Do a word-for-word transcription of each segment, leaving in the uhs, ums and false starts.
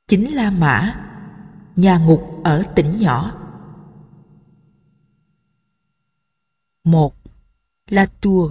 Chính La Mã, nhà ngục ở tỉnh nhỏ. một. La Tour.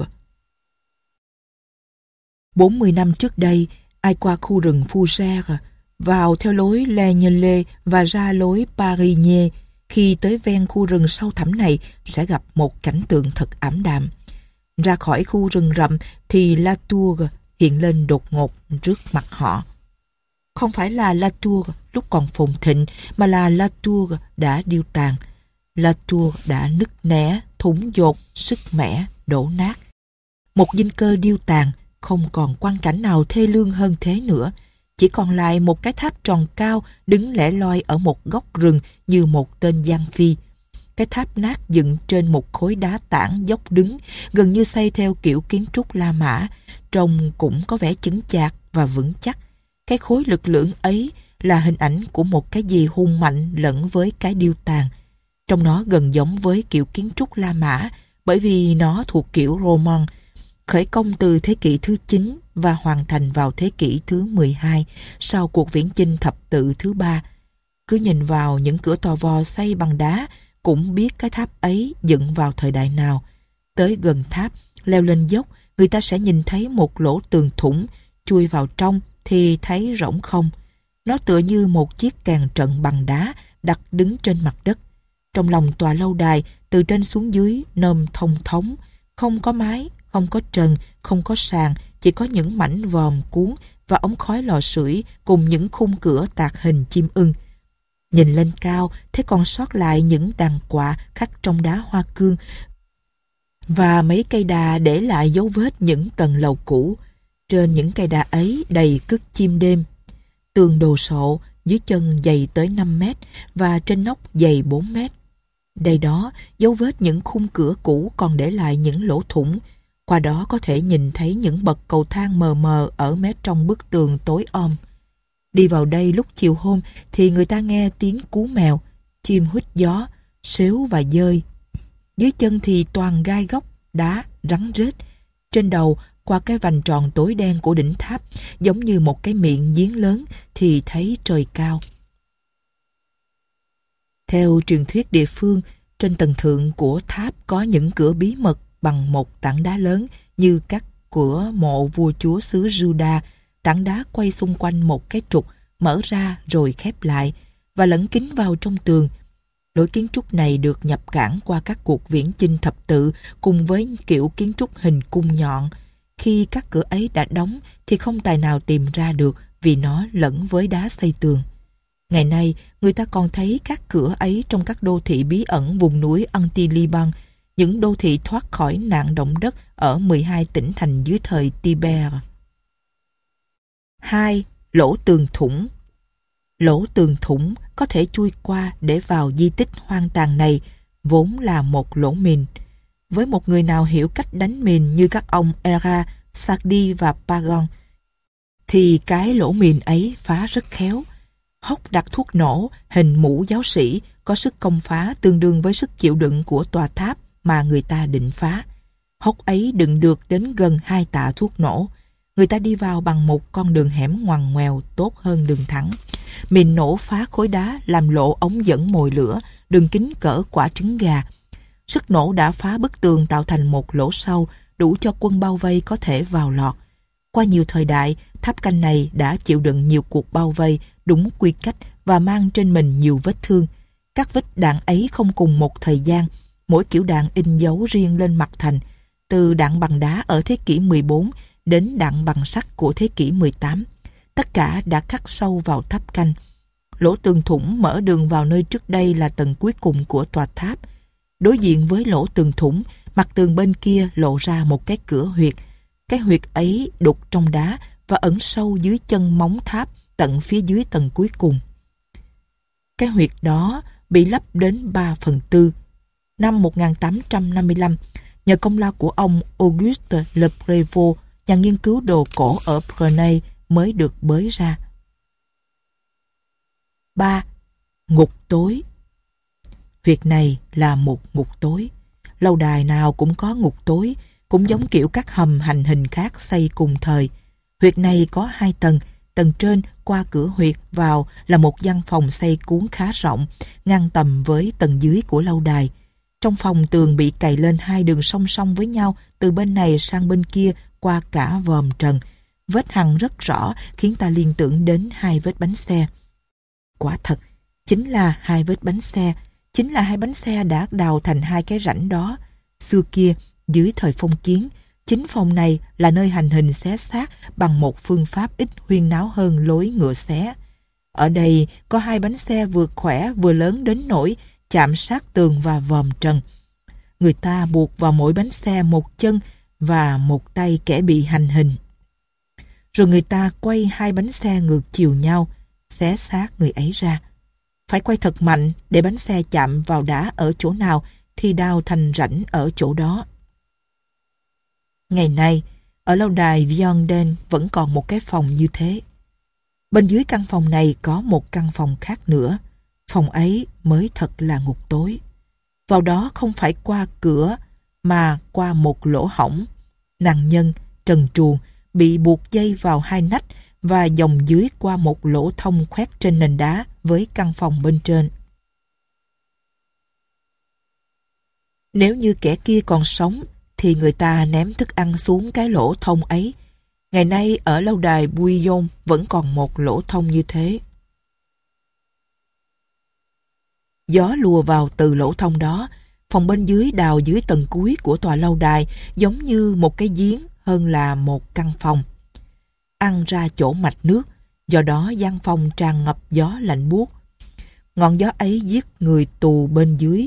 bốn mươi năm trước đây, ai qua khu rừng Fougères, vào theo lối Le Ñellet và ra lối Parigné, khi tới ven khu rừng sâu thẳm này sẽ gặp một cảnh tượng thật ảm đạm. Ra khỏi khu rừng rậm thì La Tour hiện lên đột ngột trước mặt họ. Không phải là La Tour lúc còn phồn thịnh, mà là La Tour đã điêu tàn. La Tour đã nứt nẻ, thủng dột, sứt mẻ, đổ nát. Một dinh cơ điêu tàn, không còn quang cảnh nào thê lương hơn thế nữa. Chỉ còn lại một cái tháp tròn cao đứng lẻ loi ở một góc rừng như một tên giang phi. Cái tháp nát dựng trên một khối đá tảng dốc đứng, gần như xây theo kiểu kiến trúc La Mã, trông cũng có vẻ chững chạc và vững chắc. Cái khối lực lượng ấy là hình ảnh của một cái gì hùng mạnh lẫn với cái điêu tàn. Trong nó gần giống với kiểu kiến trúc La Mã, bởi vì nó thuộc kiểu Roman, khởi công từ thế kỷ thứ chín và hoàn thành vào thế kỷ thứ mười hai sau cuộc viễn chinh thập tự thứ ba. Cứ nhìn vào những cửa to vo xây bằng đá cũng biết cái tháp ấy dựng vào thời đại nào. Tới gần tháp, leo lên dốc, người ta sẽ nhìn thấy một lỗ tường thủng, chui vào trong thì thấy rỗng không. Nó tựa như một chiếc kèn trận bằng đá đặt đứng trên mặt đất. Trong lòng tòa lâu đài, từ trên xuống dưới nôm thông thống, không có mái, không có trần, không có sàn, chỉ có những mảnh vòm cuốn và ống khói lò sưởi cùng những khung cửa tạc hình chim ưng. Nhìn lên cao, thấy còn sót lại những đàn quạ khắc trong đá hoa cương và mấy cây đà để lại dấu vết những tầng lầu cũ. Trên những cây đà ấy đầy cất chim đêm. Tường đồ sộ, dưới chân dày tới năm mét và trên nóc dày bốn mét. Đây đó, dấu vết những khung cửa cũ còn để lại những lỗ thủng. Qua đó có thể nhìn thấy những bậc cầu thang mờ mờ ở mé trong bức tường tối om. Đi vào đây lúc chiều hôm thì người ta nghe tiếng cú mèo, chim huýt gió, sếu và dơi. Dưới chân thì toàn gai góc, đá, rắn rết. Trên đầu, qua cái vành tròn tối đen của đỉnh tháp, giống như một cái miệng giếng lớn, thì thấy trời cao. Theo truyền thuyết địa phương, trên tầng thượng của tháp có những cửa bí mật bằng một tảng đá lớn như các cửa mộ vua chúa xứ Juda. Tảng đá quay xung quanh một cái trục, mở ra rồi khép lại và lẫn kín vào trong tường. Lối kiến trúc này được nhập cảng qua các cuộc viễn chinh thập tự cùng với kiểu kiến trúc hình cung nhọn. Khi các cửa ấy đã đóng thì không tài nào tìm ra được vì nó lẫn với đá xây tường. Ngày nay, người ta còn thấy các cửa ấy trong các đô thị bí ẩn vùng núi Anti-Liban, những đô thị thoát khỏi nạn động đất ở mười hai tỉnh thành dưới thời Tiber. hai. Lỗ tường thủng. Lỗ tường thủng có thể chui qua để vào di tích hoang tàn này, vốn là một lỗ mìn. Với một người nào hiểu cách đánh mìn như các ông Era, Sardi và Pagan, thì cái lỗ mìn ấy phá rất khéo. Hốc đặt thuốc nổ hình mũ giáo sĩ có sức công phá tương đương với sức chịu đựng của tòa tháp mà người ta định phá. Hốc ấy đựng được đến gần hai tạ thuốc nổ. Người ta đi vào bằng một con đường hẻm ngoằn ngoèo tốt hơn đường thẳng. Mìn nổ phá khối đá làm lộ ống dẫn mồi lửa, đường kính cỡ quả trứng gà. Sức nổ đã phá bức tường tạo thành một lỗ sâu đủ cho quân bao vây có thể vào lọt. Qua nhiều thời đại, tháp canh này đã chịu đựng nhiều cuộc bao vây đúng quy cách và mang trên mình nhiều vết thương. Các vết đạn ấy không cùng một thời gian, mỗi kiểu đạn in dấu riêng lên mặt thành, từ đạn bằng đá ở thế kỷ mười bốn đến đạn bằng sắt của thế kỷ mười tám. Tất cả đã khắc sâu vào tháp canh. Lỗ tường thủng mở đường vào nơi trước đây là tầng cuối cùng của tòa tháp. Đối diện với lỗ tường thủng, mặt tường bên kia lộ ra một cái cửa huyệt. Cái huyệt ấy đục trong đá và ẩn sâu dưới chân móng tháp tận phía dưới tầng cuối cùng. Cái huyệt đó bị lấp đến ba phần tư. Năm một nghìn tám trăm năm mươi lăm, nhờ công lao của ông Auguste Le Prévost, nhà nghiên cứu đồ cổ ở Brenay, mới được bới ra. ba. Ngục tối. Huyệt này là một ngục tối. Lâu đài nào cũng có ngục tối, cũng giống kiểu các hầm hành hình khác xây cùng thời. Huyệt này có hai tầng, tầng trên qua cửa huyệt vào là một văn phòng xây cuốn khá rộng, ngang tầm với tầng dưới của lâu đài. Trong phòng tường bị cày lên hai đường song song với nhau từ bên này sang bên kia qua cả vòm trần. Vết hằn rất rõ khiến ta liên tưởng đến hai vết bánh xe. Quả thật, chính là hai vết bánh xe, chính là hai bánh xe đã đào thành hai cái rãnh đó. Xưa kia, dưới thời phong kiến, chính phòng này là nơi hành hình xé xác bằng một phương pháp ít huyên náo hơn lối ngựa xé. Ở đây có hai bánh xe vừa khỏe vừa lớn đến nỗi chạm sát tường và vòm trần. Người ta buộc vào mỗi bánh xe một chân và một tay kẻ bị hành hình. Rồi người ta quay hai bánh xe ngược chiều nhau, xé xác người ấy ra. Phải quay thật mạnh để bánh xe chạm vào đá ở chỗ nào thì đào thành rãnh ở chỗ đó. Ngày nay, ở lâu đài Vianden vẫn còn một cái phòng như thế. Bên dưới căn phòng này có một căn phòng khác nữa. Phòng ấy mới thật là ngục tối. Vào đó không phải qua cửa mà qua một lỗ hổng. Nạn nhân, trần truồng, bị buộc dây vào hai nách và dòng dưới qua một lỗ thông khoét trên nền đá với căn phòng bên trên. Nếu như kẻ kia còn sống thì người ta ném thức ăn xuống cái lỗ thông ấy. Ngày nay ở lâu đài Bouillon vẫn còn một lỗ thông như thế. Gió lùa vào từ lỗ thông đó. Phòng bên dưới đào dưới tầng cuối của tòa lâu đài giống như một cái giếng hơn là một căn phòng. Ăn ra chỗ mạch nước, do đó gian phòng tràn ngập gió lạnh buốt. Ngọn gió ấy giết người tù bên dưới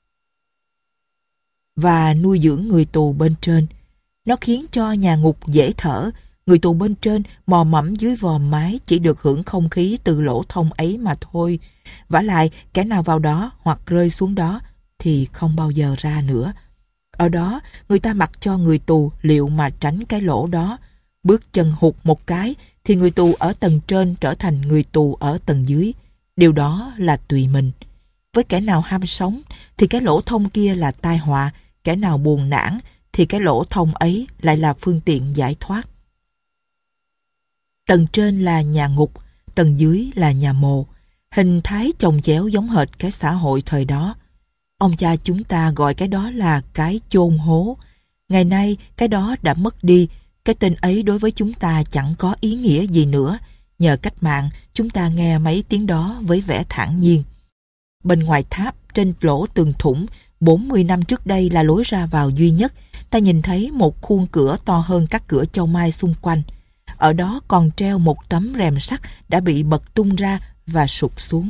và nuôi dưỡng người tù bên trên. Nó khiến cho nhà ngục dễ thở. Người tù bên trên mò mẫm dưới vòm mái chỉ được hưởng không khí từ lỗ thông ấy mà thôi. Vả lại, kẻ nào vào đó hoặc rơi xuống đó thì không bao giờ ra nữa. Ở đó, người ta mặc cho người tù liệu mà tránh cái lỗ đó. Bước chân hụt một cái thì người tù ở tầng trên trở thành người tù ở tầng dưới. Điều đó là tùy mình. Với kẻ nào ham sống thì cái lỗ thông kia là tai họa. Kẻ nào buồn nản thì cái lỗ thông ấy lại là phương tiện giải thoát. Tầng trên là nhà ngục, tầng dưới là nhà mồ. Hình thái chồng chéo giống hệt cái xã hội thời đó. Ông cha chúng ta gọi cái đó là cái chôn hố. Ngày nay cái đó đã mất đi. Cái tên ấy đối với chúng ta chẳng có ý nghĩa gì nữa. Nhờ cách mạng, chúng ta nghe mấy tiếng đó với vẻ thản nhiên. Bên ngoài tháp, trên lỗ tường thủng, bốn mươi năm trước đây là lối ra vào duy nhất. Ta nhìn thấy một khuôn cửa to hơn các cửa châu mai xung quanh. Ở đó còn treo một tấm rèm sắt đã bị bật tung ra và sụt xuống.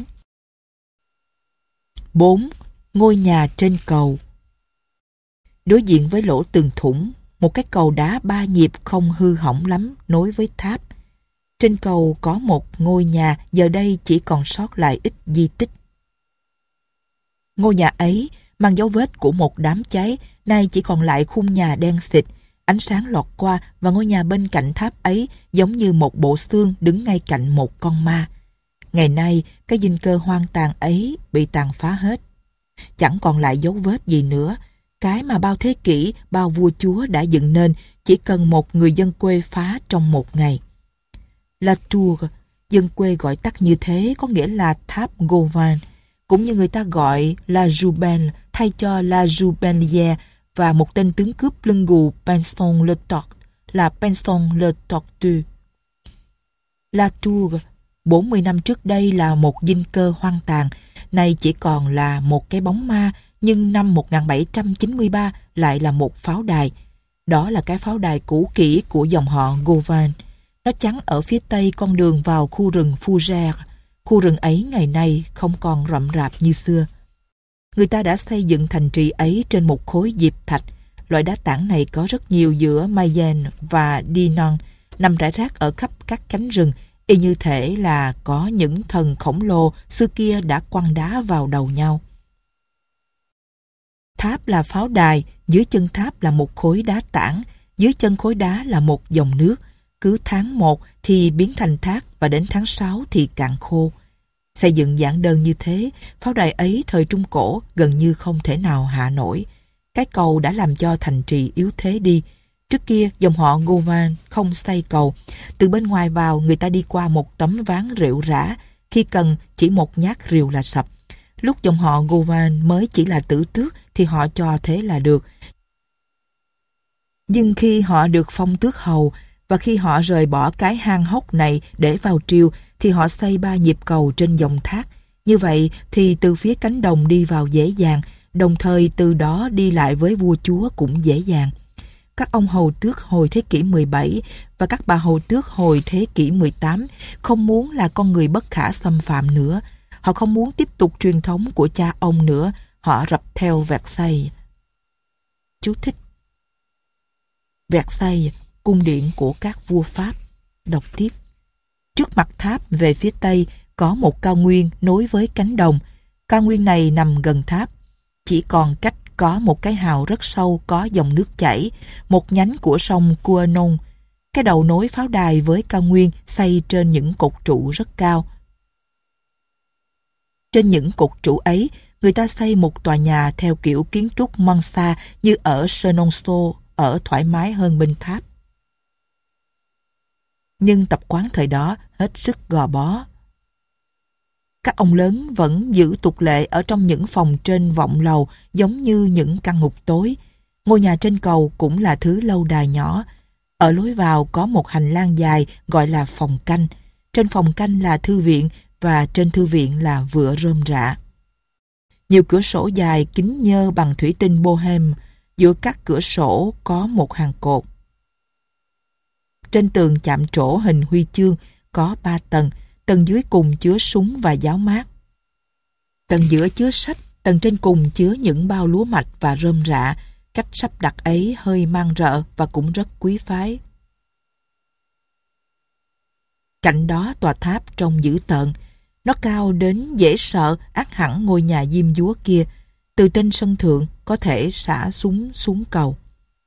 bốn. Ngôi nhà trên cầu. Đối diện với lỗ tường thủng, một cái cầu đá ba nhịp không hư hỏng lắm nối với tháp. Trên cầu có một ngôi nhà giờ đây chỉ còn sót lại ít di tích. Ngôi nhà ấy mang dấu vết của một đám cháy, nay chỉ còn lại khung nhà đen xịt. Ánh sáng lọt qua và ngôi nhà bên cạnh tháp ấy giống như một bộ xương đứng ngay cạnh một con ma. Ngày nay, cái dinh cơ hoang tàn ấy bị tàn phá hết. Chẳng còn lại dấu vết gì nữa. Cái mà bao thế kỷ, bao vua chúa đã dựng nên chỉ cần một người dân quê phá trong một ngày. La Tour, dân quê gọi tắt như thế có nghĩa là tháp Gauvin, cũng như người ta gọi La Joubelle thay cho La Joubelière, và một tên tướng cướp lưng gù Pinson le Tort là Pinson le Tortue. La Tour, bốn mươi năm trước đây là một dinh cơ hoang tàn, nay chỉ còn là một cái bóng ma, nhưng năm một nghìn bảy trăm chín mươi ba lại là một pháo đài. Đó là cái pháo đài cũ kỹ của dòng họ Gauvin. Nó chắn ở phía tây con đường vào khu rừng Fougères. Khu rừng ấy ngày nay không còn rậm rạp như xưa. Người ta đã xây dựng thành trì ấy trên một khối diệp thạch. Loại đá tảng này có rất nhiều giữa Mayenne và Dinan, nằm rải rác ở khắp các cánh rừng, y như thể là có những thần khổng lồ xưa kia đã quăng đá vào đầu nhau. Tháp là pháo đài, dưới chân tháp là một khối đá tảng, dưới chân khối đá là một dòng nước. Cứ tháng một thì biến thành thác và đến tháng sáu thì cạn khô. Xây dựng giản đơn như thế, pháo đài ấy thời Trung Cổ gần như không thể nào hạ nổi. Cái cầu đã làm cho thành trì yếu thế đi. Trước kia, dòng họ Govan không xây cầu. Từ bên ngoài vào, người ta đi qua một tấm ván rệu rã. Khi cần, chỉ một nhát rìu là sập. Lúc dòng họ Govan mới chỉ là tử tước thì họ cho thế là được. Nhưng khi họ được phong tước hầu và khi họ rời bỏ cái hang hốc này để vào triều thì họ xây ba nhịp cầu trên dòng thác. Như vậy thì từ phía cánh đồng đi vào dễ dàng, đồng thời từ đó đi lại với vua chúa cũng dễ dàng. Các ông hầu tước hồi thế kỷ mười bảy và các bà hầu tước hồi thế kỷ mười tám không muốn là con người bất khả xâm phạm nữa. Họ không muốn tiếp tục truyền thống của cha ông nữa. Họ rập theo Versailles. Chú thích: Versailles, cung điện của các vua Pháp. Đọc tiếp. Trước mặt tháp về phía tây có một cao nguyên nối với cánh đồng. Cao nguyên này nằm gần tháp. Chỉ còn cách có một cái hào rất sâu có dòng nước chảy, một nhánh của sông Couesnon. Cái đầu nối pháo đài với cao nguyên xây trên những cột trụ rất cao. Trên những cột trụ ấy, người ta xây một tòa nhà theo kiểu kiến trúc Mansard như ở Chenonceau, ở thoải mái hơn bên tháp. Nhưng tập quán thời đó hết sức gò bó. Các ông lớn vẫn giữ tục lệ ở trong những phòng trên vọng lầu giống như những căn ngục tối. Ngôi nhà trên cầu cũng là thứ lâu đài nhỏ. Ở lối vào có một hành lang dài gọi là phòng canh. Trên phòng canh là thư viện và trên thư viện là vựa rơm rạ. Nhiều cửa sổ dài kính nhơ bằng thủy tinh bohem. Giữa các cửa sổ có một hàng cột. Trên tường chạm trổ hình huy chương có ba tầng. Tầng dưới cùng chứa súng và giáo mát. Tầng giữa chứa sách, tầng trên cùng chứa những bao lúa mạch và rơm rạ. Cách sắp đặt ấy hơi mang rợ và cũng rất quý phái. Cạnh đó tòa tháp trông dữ tợn. Nó cao đến dễ sợ, ắt hẳn ngôi nhà diêm dúa kia. Từ trên sân thượng có thể xả súng xuống cầu.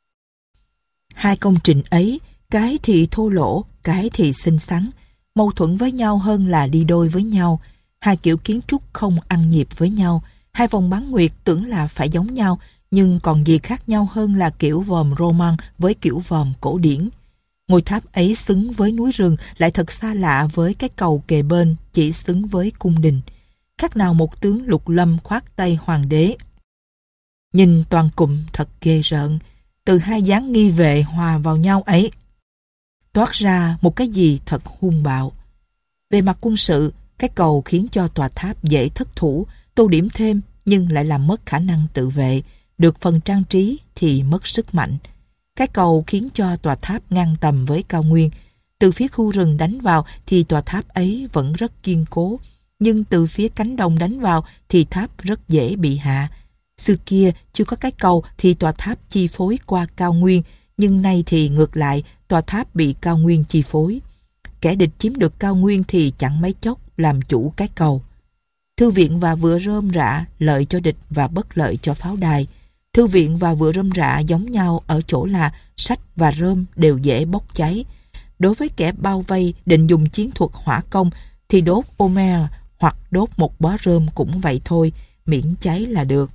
Hai công trình ấy, cái thì thô lỗ, cái thì xinh xắn, mâu thuẫn với nhau hơn là đi đôi với nhau. Hai kiểu kiến trúc không ăn nhịp với nhau. Hai vòng bán nguyệt tưởng là phải giống nhau, nhưng còn gì khác nhau hơn là kiểu vòm Roman với kiểu vòm cổ điển. Ngôi tháp ấy xứng với núi rừng, lại thật xa lạ với cái cầu kề bên, chỉ xứng với cung đình. Khác nào một tướng lục lâm khoác tay hoàng đế. Nhìn toàn cụm thật ghê rợn, từ hai dáng nghi vệ hòa vào nhau ấy, toát ra một cái gì thật hung bạo. Về mặt quân sự, cái cầu khiến cho tòa tháp dễ thất thủ, tô điểm thêm nhưng lại làm mất khả năng tự vệ, được phần trang trí thì mất sức mạnh. Cái cầu khiến cho tòa tháp ngang tầm với cao nguyên. Từ phía khu rừng đánh vào thì tòa tháp ấy vẫn rất kiên cố, nhưng từ phía cánh đồng đánh vào thì tháp rất dễ bị hạ. Xưa kia chưa có cái cầu thì tòa tháp chi phối qua cao nguyên, nhưng nay thì ngược lại, tòa tháp bị cao nguyên chi phối. Kẻ địch chiếm được cao nguyên thì chẳng mấy chốc làm chủ cái cầu. Thư viện và vựa rơm rạ lợi cho địch và bất lợi cho pháo đài. Thư viện và vựa rơm rạ giống nhau ở chỗ là sách và rơm đều dễ bốc cháy. Đối với kẻ bao vây định dùng chiến thuật hỏa công thì đốt Omer hoặc đốt một bó rơm cũng vậy thôi, miễn cháy là được.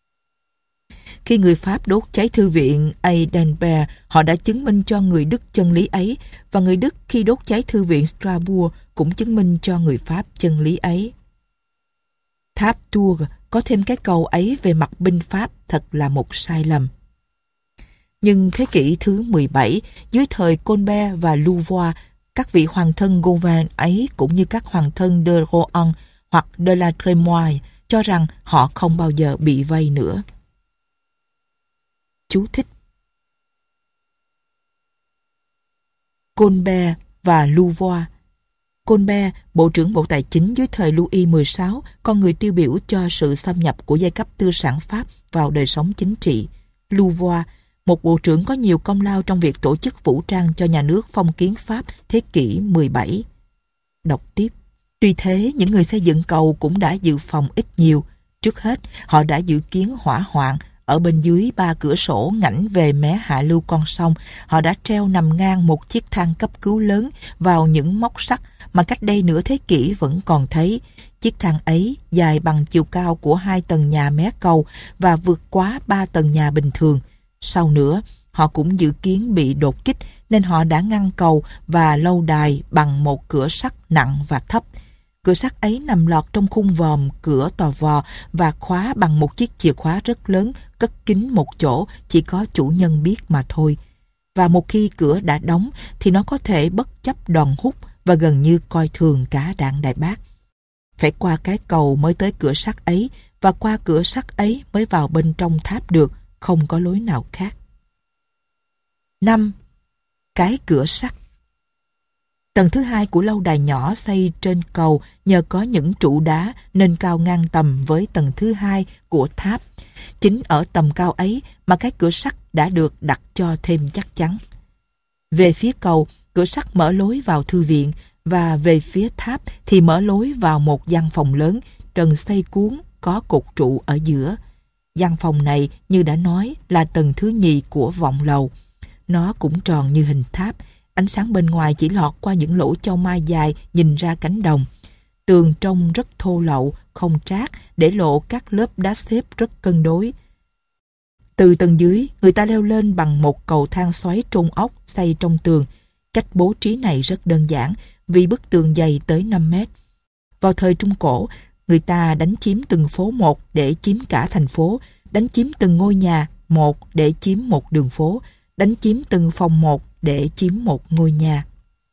Khi người Pháp đốt cháy thư viện Edinburgh, họ đã chứng minh cho người Đức chân lý ấy, và người Đức khi đốt cháy thư viện Strasbourg cũng chứng minh cho người Pháp chân lý ấy. Tháp Tours có thêm cái cầu ấy về mặt binh Pháp thật là một sai lầm. Nhưng thế kỷ thứ mười bảy, dưới thời Colbert và Louvois, các vị hoàng thân Govan ấy cũng như các hoàng thân de Rohan hoặc de la Trémoille cho rằng họ không bao giờ bị vây nữa. Chú thích: Colbert và Louvois. Colbert, Bộ trưởng Bộ Tài chính dưới thời Louis mười sáu, con người tiêu biểu cho sự xâm nhập của giai cấp tư sản Pháp vào đời sống chính trị. Louvois, một bộ trưởng có nhiều công lao trong việc tổ chức vũ trang cho nhà nước phong kiến Pháp thế kỷ mười bảy. Đọc tiếp. Tuy thế, những người xây dựng cầu cũng đã dự phòng ít nhiều. Trước hết, họ đã dự kiến hỏa hoạn. Ở bên dưới ba cửa sổ ngảnh về mé hạ lưu con sông, họ đã treo nằm ngang một chiếc thang cấp cứu lớn vào những móc sắt mà cách đây nửa thế kỷ vẫn còn thấy. Chiếc thang ấy dài bằng chiều cao của hai tầng nhà mé cầu và vượt quá ba tầng nhà bình thường. Sau nữa, Họ cũng dự kiến bị đột kích nên họ đã ngăn cầu và lâu đài bằng một cửa sắt nặng và thấp. Cửa sắt ấy nằm lọt trong khung vòm cửa tò vò và khóa bằng một chiếc chìa khóa rất lớn, cất kín một chỗ, chỉ có chủ nhân biết mà thôi. Và một khi cửa đã đóng thì nó có thể bất chấp đòn hút và gần như coi thường cả đạn đại bác. Phải qua cái cầu mới tới cửa sắt ấy, và qua cửa sắt ấy mới vào bên trong tháp được, không có lối nào khác. năm. Cái cửa sắt. Tầng thứ hai của lâu đài nhỏ xây trên cầu nhờ có những trụ đá nên cao ngang tầm với tầng thứ hai của tháp. Chính ở tầm cao ấy mà cái cửa sắt đã được đặt cho thêm chắc chắn. Về phía cầu, cửa sắt mở lối vào thư viện, và về phía tháp thì mở lối vào một gian phòng lớn, trần xây cuốn, có cột trụ ở giữa. Gian phòng này, như đã nói, là tầng thứ nhì của vọng lầu. Nó cũng tròn như hình tháp, ánh sáng bên ngoài chỉ lọt qua những lỗ châu mai dài nhìn ra cánh đồng. Tường trông rất thô lậu, không trát, để lộ các lớp đá xếp rất cân đối. Từ tầng dưới, người ta leo lên bằng một cầu thang xoáy trôn ốc xây trong tường. Cách bố trí này rất đơn giản, vì bức tường dày tới năm mét. Vào thời Trung Cổ, người ta đánh chiếm từng phố một để chiếm cả thành phố, đánh chiếm từng ngôi nhà một để chiếm một đường phố, đánh chiếm từng phòng một để chiếm một ngôi nhà.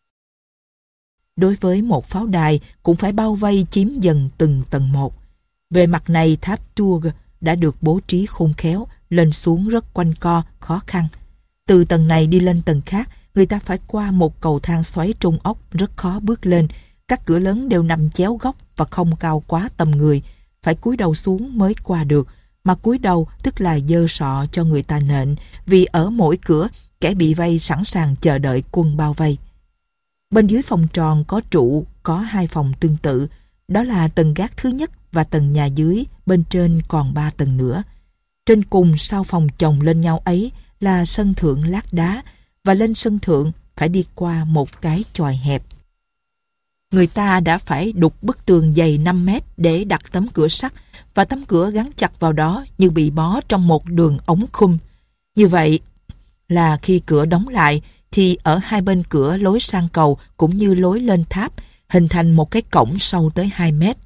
Đối với một pháo đài cũng phải bao vây chiếm dần từng tầng một. Về mặt này, tháp Tours đã được bố trí khôn khéo, lên xuống rất quanh co, khó khăn. Từ tầng này đi lên tầng khác, người ta phải qua một cầu thang xoáy trôn ốc rất khó bước lên. Các cửa lớn đều nằm chéo góc và không cao quá tầm người, phải cúi đầu xuống mới qua được. Mà cúi đầu tức là giơ sọ cho người ta nện, vì ở mỗi cửa, kẻ bị vây sẵn sàng chờ đợi quân bao vây. Bên dưới phòng tròn có trụ, có hai phòng tương tự, đó là tầng gác thứ nhất và tầng nhà dưới, bên trên còn ba tầng nữa. Trên cùng sau phòng chồng lên nhau ấy là sân thượng lát đá, và lên sân thượng phải đi qua một cái chòi hẹp. Người ta đã phải đục bức tường dày năm mét để đặt tấm cửa sắt, và tấm cửa gắn chặt vào đó như bị bó trong một đường ống khum. Như vậy là khi cửa đóng lại thì ở hai bên cửa lối sang cầu cũng như lối lên tháp hình thành một cái cổng sâu tới hai mét.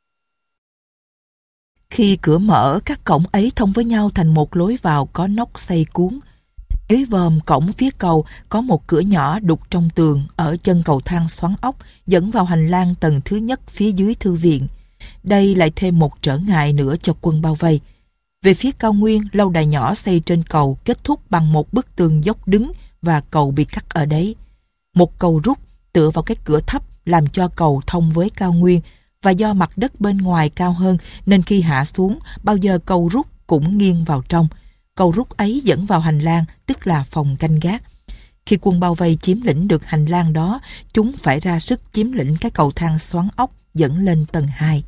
Khi cửa mở, các cổng ấy thông với nhau thành một lối vào có nóc xây cuốn. Dưới vòm cổng phía cầu có một cửa nhỏ đục trong tường ở chân cầu thang xoắn ốc dẫn vào hành lang tầng thứ nhất phía dưới thư viện. Đây lại thêm một trở ngại nữa cho quân bao vây. Về phía cao nguyên, lâu đài nhỏ xây trên cầu kết thúc bằng một bức tường dốc đứng và cầu bị cắt ở đấy. Một cầu rút tựa vào cái cửa thấp làm cho cầu thông với cao nguyên, và do mặt đất bên ngoài cao hơn nên khi hạ xuống, bao giờ cầu rút cũng nghiêng vào trong. Cầu rút ấy dẫn vào hành lang, tức là phòng canh gác. Khi quân bao vây chiếm lĩnh được hành lang đó, chúng phải ra sức chiếm lĩnh cái cầu thang xoắn ốc dẫn lên tầng hai.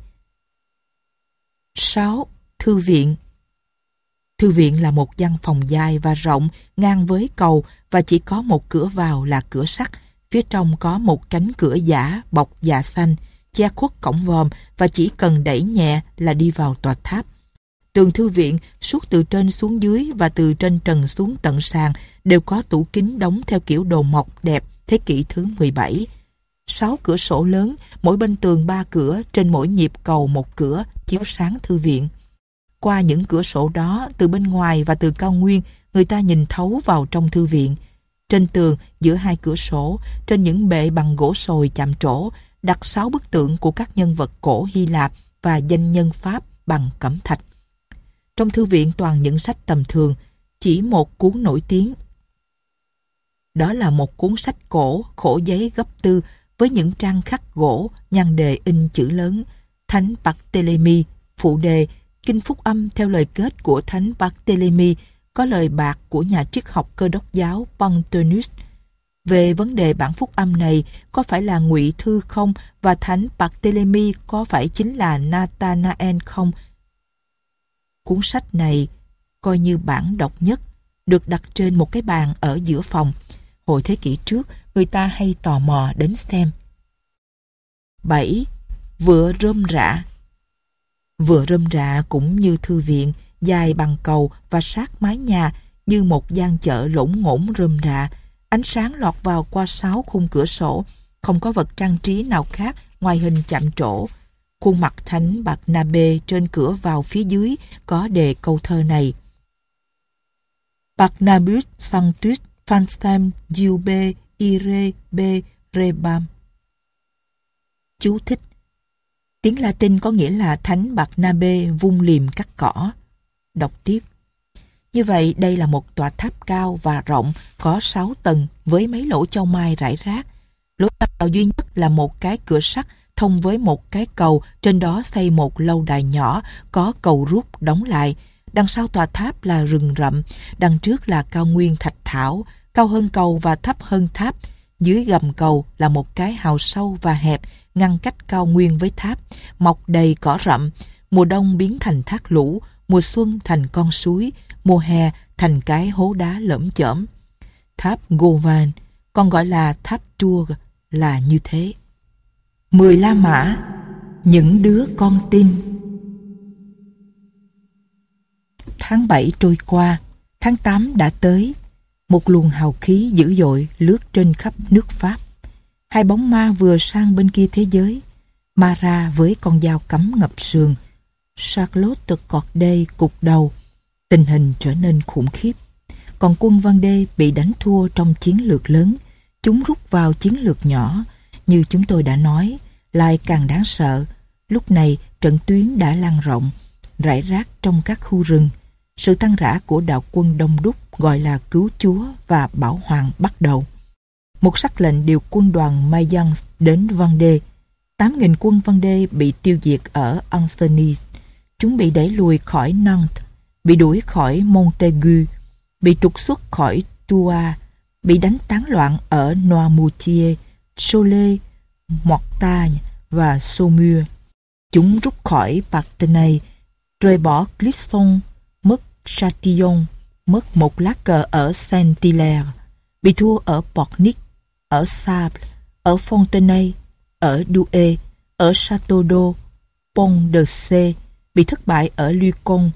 sáu. Thư viện. Thư viện là một gian phòng dài và rộng ngang với cầu, và chỉ có một cửa vào là cửa sắt. Phía trong có một cánh cửa giả bọc dạ xanh, che khuất cổng vòm, và chỉ cần đẩy nhẹ là đi vào tòa tháp. Tường thư viện suốt từ trên xuống dưới và từ trên trần xuống tận sàn đều có tủ kính đóng theo kiểu đồ mộc đẹp thế kỷ thứ mười bảy. Sáu cửa sổ lớn, mỗi bên tường ba cửa, trên mỗi nhịp cầu một cửa, chiếu sáng thư viện. Qua những cửa sổ đó, từ bên ngoài và từ cao nguyên, người ta nhìn thấu vào trong thư viện. Trên tường, giữa hai cửa sổ, trên những bệ bằng gỗ sồi chạm trổ, đặt sáu bức tượng của các nhân vật cổ Hy Lạp và danh nhân Pháp bằng cẩm thạch. Trong thư viện toàn những sách tầm thường, chỉ một cuốn nổi tiếng. Đó là một cuốn sách cổ, khổ giấy gấp tư, với những trang khắc gỗ, nhan đề in chữ lớn, Thánh Barthélemy, phụ đề, Kinh Phúc Âm theo lời kết của Thánh Barthélemy, có lời bạc của nhà triết học Cơ đốc giáo Pontanus. Về vấn đề bản Phúc Âm này, có phải là ngụy thư không, và Thánh Barthélemy có phải chính là Nathanael không? Cuốn sách này, coi như bản độc nhất, được đặt trên một cái bàn ở giữa phòng. Hồi thế kỷ trước, người ta hay tò mò đến xem. bảy. Vựa rơm rạ. Vựa rơm rạ cũng như thư viện, dài bằng cầu và sát mái nhà, như một gian chợ lỗng ngỗng rườm rà. Ánh sáng lọt vào qua sáu khung cửa sổ, không có vật trang trí nào khác ngoài hình chạm trổ. Khuôn mặt thánh Barnabé trên cửa vào phía dưới có đề câu thơ này: Barnabus Sanctus Fansam Giube Ire Be Rebam. Chú thích: tiếng Latin có nghĩa là Thánh Barnabé vung liềm cắt cỏ. Đọc tiếp: như vậy đây là một tòa tháp cao và rộng, có sáu tầng với mấy lỗ châu mai rải rác. Lối vào duy nhất là một cái cửa sắt thông với một cái cầu, trên đó xây một lâu đài nhỏ có cầu rút đóng lại. Đằng sau tòa tháp là rừng rậm, đằng trước là cao nguyên thạch thảo, cao hơn cầu và thấp hơn tháp. Dưới gầm cầu là một cái hào sâu và hẹp ngăn cách cao nguyên với tháp, mọc đầy cỏ rậm, mùa đông biến thành thác lũ, mùa xuân thành con suối, mùa hè thành cái hố đá lởm chởm. Tháp Govan, còn gọi là tháp Tours, là như thế. Mười La Mã, những đứa con tin. Tháng bảy trôi qua, tháng tám đã tới. Một luồng hào khí dữ dội lướt trên khắp nước Pháp. Hai bóng ma vừa sang bên kia thế giới. Marat với con dao cắm ngập sườn, Charlotte Corday cục đầu. Tình hình trở nên khủng khiếp. Còn quân Vendée bị đánh thua trong chiến lược lớn. Chúng rút vào chiến lược nhỏ. Như chúng tôi đã nói, lại càng đáng sợ. Lúc này trận tuyến đã lan rộng, rải rác trong các khu rừng. Sự tăng rã của đạo quân đông đúc gọi là cứu chúa và bảo hoàng bắt đầu. Một sắc lệnh điều quân đoàn Mayence đến Vendée. tám nghìn quân Vendée bị tiêu diệt ở Ancenis. Chúng bị đẩy lùi khỏi Nantes, bị đuổi khỏi Montaigu, bị trục xuất khỏi Tours, bị đánh tán loạn ở Noirmoutier, Cholet, Mortagne và Saumur. Chúng rút khỏi Parthenay, rời bỏ Clisson, mất Châtillon, mất một lá cờ ở Saint-Hilaire, bị thua ở Pornic, ở Sable, ở Fontenay, ở Douai, ở Château d'Eau, Pont de C, bị thất bại ở Luçon.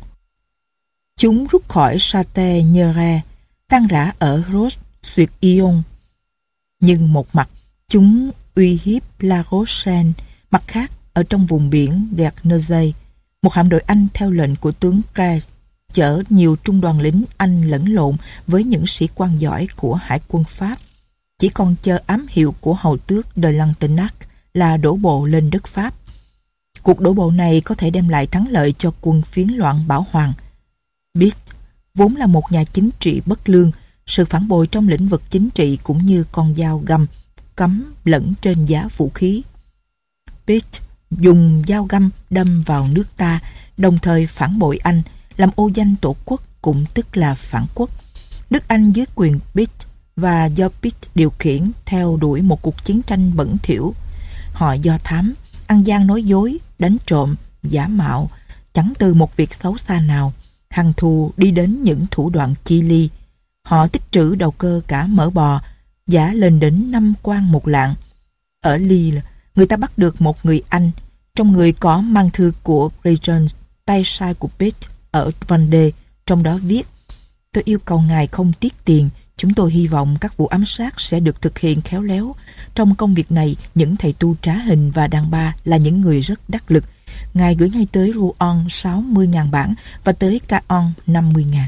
Chúng rút khỏi Châteauneuf, tan rã ở Roche-sur-Yon. Nhưng một mặt, chúng uy hiếp La Rochelle, mặt khác, ở trong vùng biển Guernesey, một hạm đội Anh theo lệnh của tướng Craig chở nhiều trung đoàn lính Anh lẫn lộn với những sĩ quan giỏi của hải quân Pháp, chỉ còn chờ ám hiệu của hầu tước de Lantenac là đổ bộ lên đất Pháp. Cuộc đổ bộ này có thể đem lại thắng lợi cho quân phiến loạn Bảo Hoàng. Pitt vốn là một nhà chính trị bất lương, sự phản bội trong lĩnh vực chính trị cũng như con dao găm cắm lẫn trên giá vũ khí. Pitt dùng dao găm đâm vào nước ta, đồng thời phản bội Anh, làm ô danh tổ quốc, cũng tức là phản quốc. Nước Anh dưới quyền Pitt và do Pitt điều khiển theo đuổi một cuộc chiến tranh bẩn thỉu. Họ do thám, ăn gian nói dối, đánh trộm, giả mạo, chẳng từ một việc xấu xa nào, hằng thù đi đến những thủ đoạn chi ly. Họ tích trữ đầu cơ cả mỡ bò, giá lên đến năm quan một lạng. Ở Lille, người ta bắt được một người Anh, trong người có mang thư của Regent, tay sai của Pitt ở Vendée, trong đó viết: tôi yêu cầu ngài không tiếc tiền, chúng tôi hy vọng các vụ ám sát sẽ được thực hiện khéo léo. Trong công việc này, những thầy tu trá hình và đàn ba là những người rất đắc lực. Ngài gửi ngay tới Rouen sáu mươi nghìn bảng và tới Caen năm mươi nghìn.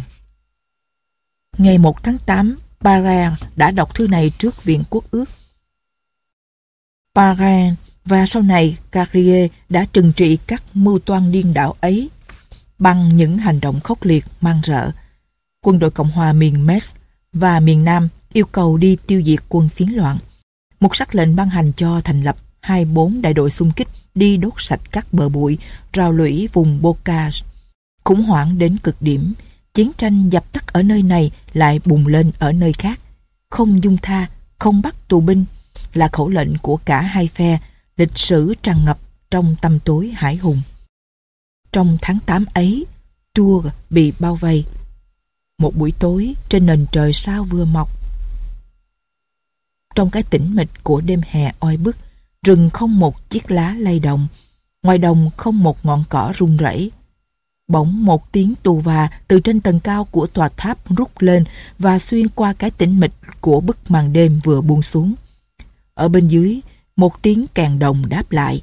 Ngày một tháng tám, Barrère đã đọc thư này trước Viện Quốc ước. Barrère và sau này Carrier đã trừng trị các mưu toan điên đảo ấy bằng những hành động khốc liệt man rợ. Quân đội Cộng hòa miền Metz và miền Nam yêu cầu đi tiêu diệt quân phiến loạn. Một sắc lệnh ban hành cho thành lập hai mươi bốn đại đội xung kích đi đốt sạch các bờ bụi, rào lũy vùng Bocage. Khủng hoảng đến cực điểm, chiến tranh dập tắt ở nơi này lại bùng lên ở nơi khác. Không dung tha, không bắt tù binh là khẩu lệnh của cả hai phe, lịch sử tràn ngập trong tăm tối hải hùng. Trong tháng tám ấy, Tours bị bao vây. Một buổi tối trên nền trời sao vừa mọc, trong cái tĩnh mịch của đêm hè oi bức, rừng không một chiếc lá lay động, ngoài đồng không một ngọn cỏ rung rẩy. Bỗng một tiếng tù và từ trên tầng cao của tòa tháp rút lên và xuyên qua cái tĩnh mịch của bức màn đêm vừa buông xuống. Ở bên dưới, một tiếng kèn đồng đáp lại.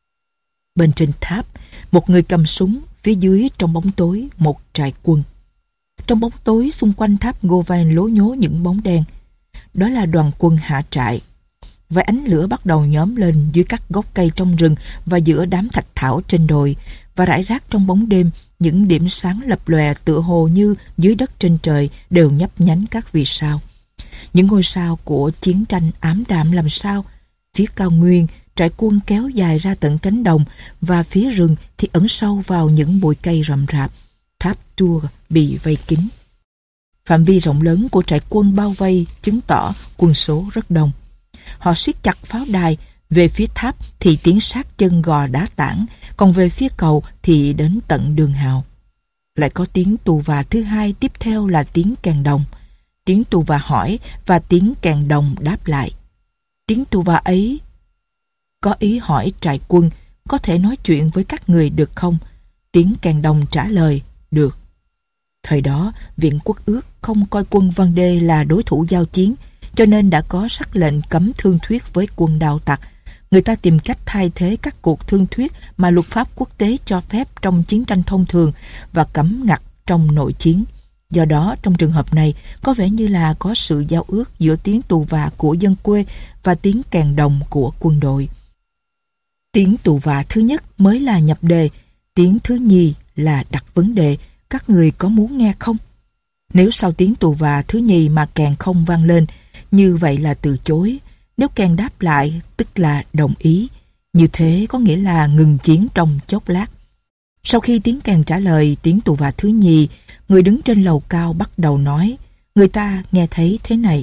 Bên trên tháp, một người cầm súng, phía dưới trong bóng tối một trại quân. Trong bóng tối xung quanh tháp Govan lố nhố những bóng đen. Đó là đoàn quân hạ trại. Vài ánh lửa bắt đầu nhóm lên dưới các gốc cây trong rừng và giữa đám thạch thảo trên đồi, và rải rác trong bóng đêm, những điểm sáng lập lòe tựa hồ như dưới đất trên trời đều nhấp nhánh các vì sao. Những ngôi sao của chiến tranh ám đạm làm sao. Phía cao nguyên, trại quân kéo dài ra tận cánh đồng, và phía rừng thì ẩn sâu vào những bụi cây rậm rạp. Tháp Tours bị vây kín. Phạm vi rộng lớn của trại quân bao vây chứng tỏ quân số rất đông. Họ siết chặt pháo đài. Về phía tháp thì tiếng sát chân gò đá tảng, còn về phía cầu thì đến tận đường hào. Lại có tiếng tù và thứ hai, tiếp theo là tiếng kèn đồng. Tiếng tù và hỏi và tiếng kèn đồng đáp lại. Tiếng tù và ấy có ý hỏi trại quân có thể nói chuyện với các người được không? Tiếng kèn đồng trả lời được. Thời đó, Viện Quốc ước không coi quân Vendée là đối thủ giao chiến, cho nên đã có sắc lệnh cấm thương thuyết với quân đạo tặc. Người ta tìm cách thay thế các cuộc thương thuyết mà luật pháp quốc tế cho phép trong chiến tranh thông thường và cấm ngặt trong nội chiến. Do đó, trong trường hợp này, có vẻ như là có sự giao ước giữa tiếng tù vạ của dân quê và tiếng kèn đồng của quân đội. Tiếng tù vạ thứ nhất mới là nhập đề, tiếng thứ nhì là đặt vấn đề. Các người có muốn nghe không? Nếu sau tiếng tù vạ thứ nhì mà kèn không vang lên, như vậy là từ chối. Nếu kèn đáp lại, tức là đồng ý. Như thế có nghĩa là ngừng chiến trong chốc lát. Sau khi tiếng kèn trả lời tiếng tù vạ thứ nhì, người đứng trên lầu cao bắt đầu nói. Người ta nghe thấy thế này: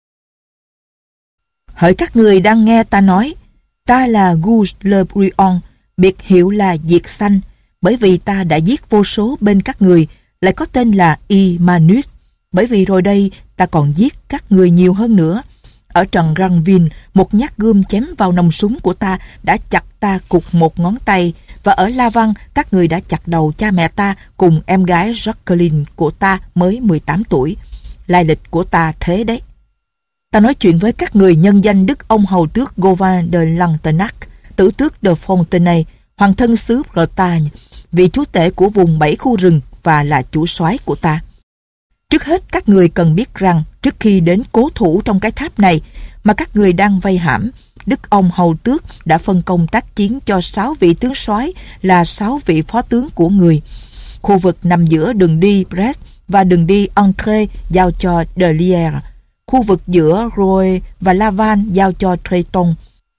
Hỡi các người đang nghe ta nói, ta là Gouge le Bruant, biệt hiệu là Diệt Sanh, bởi vì ta đã giết vô số bên các người, lại có tên là Y Manus, bởi vì rồi đây ta còn giết các người nhiều hơn nữa. Ở trận Ranville, một nhát gươm chém vào nòng súng của ta đã chặt ta cụt một ngón tay, và ở La Văn, các người đã chặt đầu cha mẹ ta cùng em gái Jacqueline của ta mới mười tám tuổi. Lai lịch của ta thế đấy. Ta nói chuyện với các người nhân danh đức ông hầu tước Gauvin de Lantenac, tử tước de Fontenay, hoàng thân xứ Bretagne, vị chúa tể của vùng bảy khu rừng và là chủ soái của ta. Trước hết các người cần biết rằng trước khi đến cố thủ trong cái tháp này mà các người đang vây hãm, đức ông hầu tước đã phân công tác chiến cho sáu vị tướng soái là sáu vị phó tướng của người. Khu vực nằm giữa đường đi Brest và đường đi Entrée giao cho de Lière. Khu vực giữa Roye và Laval giao cho Treton.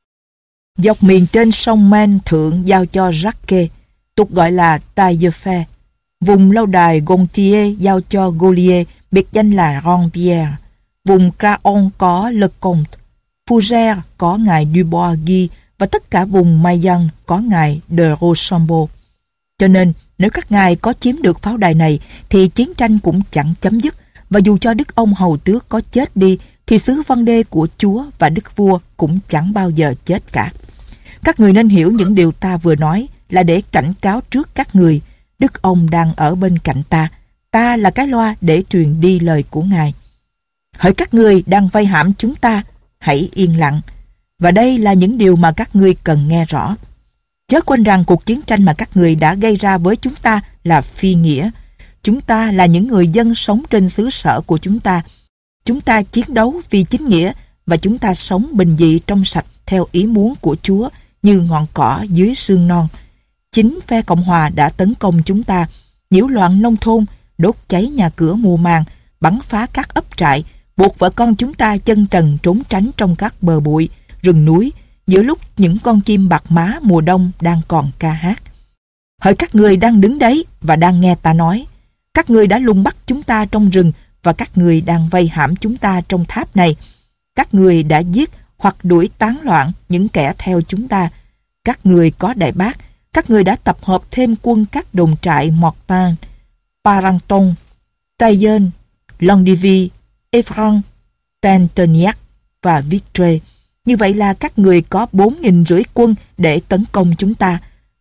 Dọc miền trên sông Maine thượng giao cho Jacques, tục gọi là Taillefer. Vùng lâu đài Gontier giao cho Gaulier, biệt danh là Rambierre. Vùng Craon có Lecomte. Fougères có ngài Dubois Gui và tất cả vùng Mayenne có ngài de Rochambeau. Cho nên nếu các ngài có chiếm được pháo đài này thì chiến tranh cũng chẳng chấm dứt, và dù cho đức ông hầu tước có chết đi thì xứ Vendée của chúa và đức vua cũng chẳng bao giờ chết cả. Các người nên hiểu những điều ta vừa nói là để cảnh cáo trước các người. Đức ông đang ở bên cạnh ta. Ta là cái loa để truyền đi lời của ngài. Hỡi các người đang vây hãm chúng ta, hãy yên lặng. Và đây là những điều mà các ngươi cần nghe rõ. Chớ quên rằng cuộc chiến tranh mà các người đã gây ra với chúng ta là phi nghĩa. Chúng ta là những người dân sống trên xứ sở của chúng ta. Chúng ta chiến đấu vì chính nghĩa và chúng ta sống bình dị trong sạch theo ý muốn của Chúa như ngọn cỏ dưới sương non. Chính phe Cộng hòa đã tấn công chúng ta, nhiễu loạn nông thôn, đốt cháy nhà cửa mùa màng, bắn phá các ấp trại, buộc vợ con chúng ta chân trần trốn tránh trong các bờ bụi, rừng núi, giữa lúc những con chim bạc má mùa đông đang còn ca hát. Hỡi các người đang đứng đấy và đang nghe ta nói, các người đã lùng bắt chúng ta trong rừng và các người đang vây hãm chúng ta trong tháp này. Các người đã giết hoặc đuổi tán loạn những kẻ theo chúng ta. Các người có đại bác, các người đã tập hợp thêm quân các đồn trại Mortain, Parenton, Taillon, Landivy, Evran, Tenteniac và Vitré. Như vậy là các người có bốn nghìn rưỡi quân để tấn công chúng ta,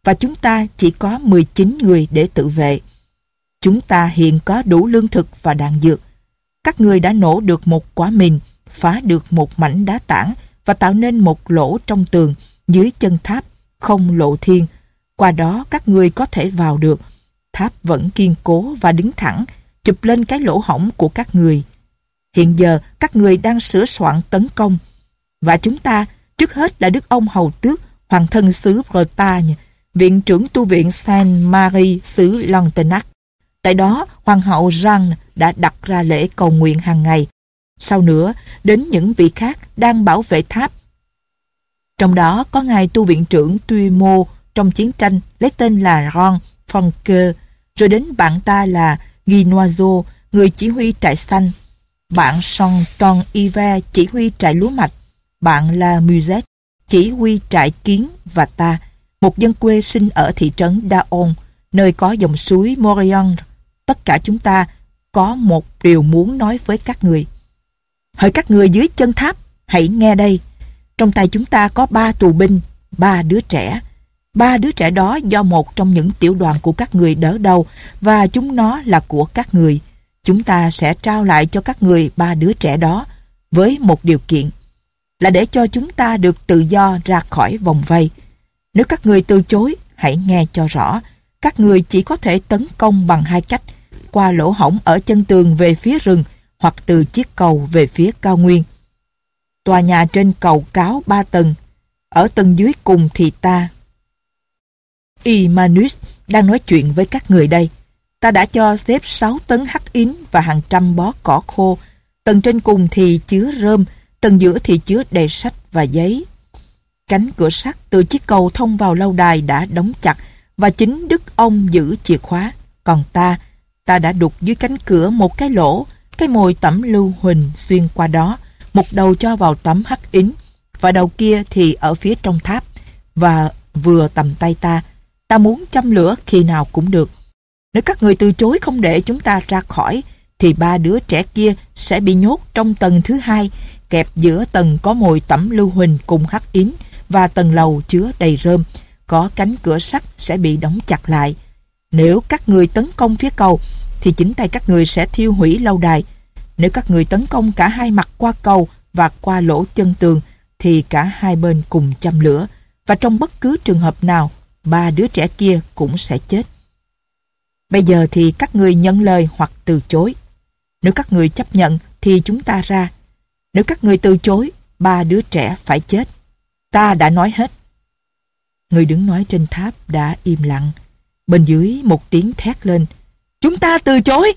và chúng ta chỉ có mười chín người để tự vệ. Chúng ta hiện có đủ lương thực và đạn dược. Các người đã nổ được một quả mìn, phá được một mảnh đá tảng và tạo nên một lỗ trong tường dưới chân tháp, không lộ thiên. Qua đó các người có thể vào được. Tháp vẫn kiên cố và đứng thẳng, chụp lên cái lỗ hổng của các người. Hiện giờ các người đang sửa soạn tấn công. Và chúng ta, trước hết là Đức ông Hầu Tước, Hoàng thân xứ Bretagne, viện trưởng tu viện Saint-Marie xứ Lantenac. Tại đó, Hoàng hậu Jeanne đã đặt ra lễ cầu nguyện hàng ngày. Sau nữa, đến những vị khác đang bảo vệ tháp. Trong đó có ngài tu viện trưởng Tuymo trong chiến tranh lấy tên là Ron Fonke, rồi đến bạn ta là Guy Noiseau, người chỉ huy trại xanh, bạn Santon Hiver chỉ huy trại lúa mạch, bạn là Musette chỉ huy trại kiến, và ta, một dân quê sinh ở thị trấn Daon, nơi có dòng suối Morion. Tất cả chúng ta có một điều muốn nói với các người. Hỡi các người dưới chân tháp, hãy nghe đây. Trong tay chúng ta có ba tù binh, ba đứa trẻ. Ba đứa trẻ đó do một trong những tiểu đoàn của các người đỡ đầu, và chúng nó là của các người. Chúng ta sẽ trao lại cho các người ba đứa trẻ đó với một điều kiện, là để cho chúng ta được tự do ra khỏi vòng vây. Nếu các người từ chối, hãy nghe cho rõ. Các người chỉ có thể tấn công bằng hai cách: qua lỗ hổng ở chân tường về phía rừng, hoặc từ chiếc cầu về phía cao nguyên. Tòa nhà trên cầu cáo ba tầng. Ở tầng dưới cùng thì ta, Imanus, đang nói chuyện với các người đây. Ta đã cho xếp sáu tấn hắc ín và hàng trăm bó cỏ khô. Tầng trên cùng thì chứa rơm, tầng giữa thì chứa đầy sách và giấy. Cánh cửa sắt từ chiếc cầu thông vào lâu đài đã đóng chặt, và chính Đức ông giữ chìa khóa. Còn ta, ta đã đục dưới cánh cửa một cái lỗ, cái mồi tẩm lưu huỳnh xuyên qua đó, một đầu cho vào tấm hắc ín, và đầu kia thì ở phía trong tháp, và vừa tầm tay ta. Ta muốn châm lửa khi nào cũng được. Nếu các người từ chối không để chúng ta ra khỏi, thì ba đứa trẻ kia sẽ bị nhốt trong tầng thứ hai, kẹp giữa tầng có mồi tẩm lưu huỳnh cùng hắc ín và tầng lầu chứa đầy rơm. Có cánh cửa sắt sẽ bị đóng chặt lại. Nếu các người tấn công phía cầu, thì chính tay các người sẽ thiêu hủy lâu đài. Nếu các người tấn công cả hai mặt qua cầu và qua lỗ chân tường, thì cả hai bên cùng châm lửa, và trong bất cứ trường hợp nào, ba đứa trẻ kia cũng sẽ chết. Bây giờ thì các người nhận lời hoặc từ chối. Nếu các người chấp nhận thì chúng ta ra. Nếu các người từ chối, ba đứa trẻ phải chết. Ta đã nói hết. Người đứng nói trên tháp đã im lặng. Bên dưới một tiếng thét lên: Chúng ta từ chối!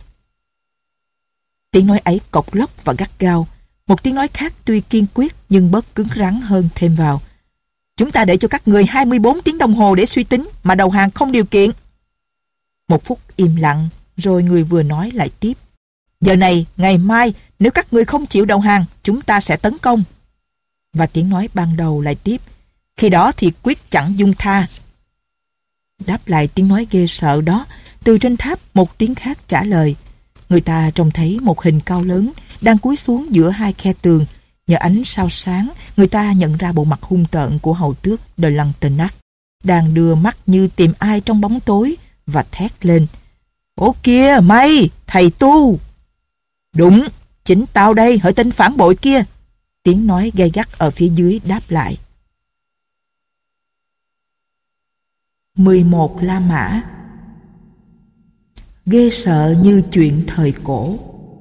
Tiếng nói ấy cộc lốc và gắt gao. Một tiếng nói khác tuy kiên quyết nhưng bớt cứng rắn hơn thêm vào: Chúng ta để cho các người hai mươi bốn tiếng đồng hồ để suy tính, mà đầu hàng không điều kiện. Một phút im lặng, rồi người vừa nói lại tiếp: Giờ này, ngày mai, nếu các người không chịu đầu hàng, chúng ta sẽ tấn công. Và tiếng nói ban đầu lại tiếp: Khi đó thì quyết chẳng dung tha. Đáp lại tiếng nói ghê sợ đó, từ trên tháp một tiếng khác trả lời. Người ta trông thấy một hình cao lớn đang cúi xuống giữa hai khe tường. Nhờ ánh sao sáng, người ta nhận ra bộ mặt hung tợn của hầu tước de Lantenac, đang đưa mắt như tìm ai trong bóng tối, và thét lên: Ô kìa mày, thầy tu! Đúng, chính tao đây, hỡi tên phản bội kia! Tiếng nói gay gắt ở phía dưới đáp lại. mười một La Mã. Ghê sợ như chuyện thời cổ.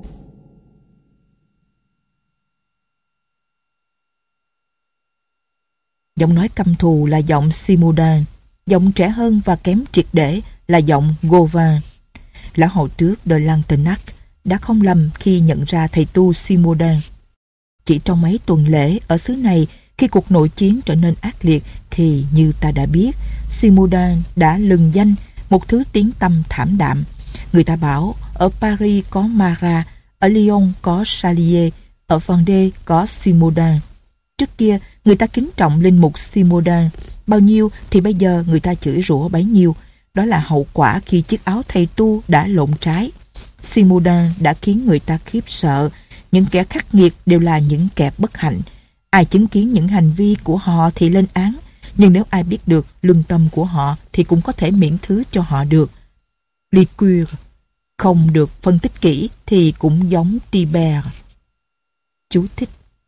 Giọng nói căm thù là giọng Simodan, giọng trẻ hơn và kém triệt để là giọng Gauvin. Lão hầu tước de Lantenac đã không lầm khi nhận ra thầy tu Simodan. Chỉ trong mấy tuần lễ ở xứ này, khi cuộc nội chiến trở nên ác liệt, thì như ta đã biết, Simodan đã lừng danh một thứ tiếng tăm thảm đạm. Người ta bảo ở Paris có Marat, ở Lyon có Chalier, ở Vendée có Simodan. Trước kia, người ta kính trọng linh mục Simodan bao nhiêu thì bây giờ người ta chửi rủa bấy nhiêu. Đó là hậu quả khi chiếc áo thầy tu đã lộn trái. Simodan đã khiến người ta khiếp sợ. Những kẻ khắc nghiệt đều là những kẻ bất hạnh. Ai chứng kiến những hành vi của họ thì lên án. nhưng nếu ai biết được lương tâm của họ thì cũng có thể miễn thứ cho họ được. Liqueur không được phân tích kỹ thì cũng giống Tiber. Chú thích: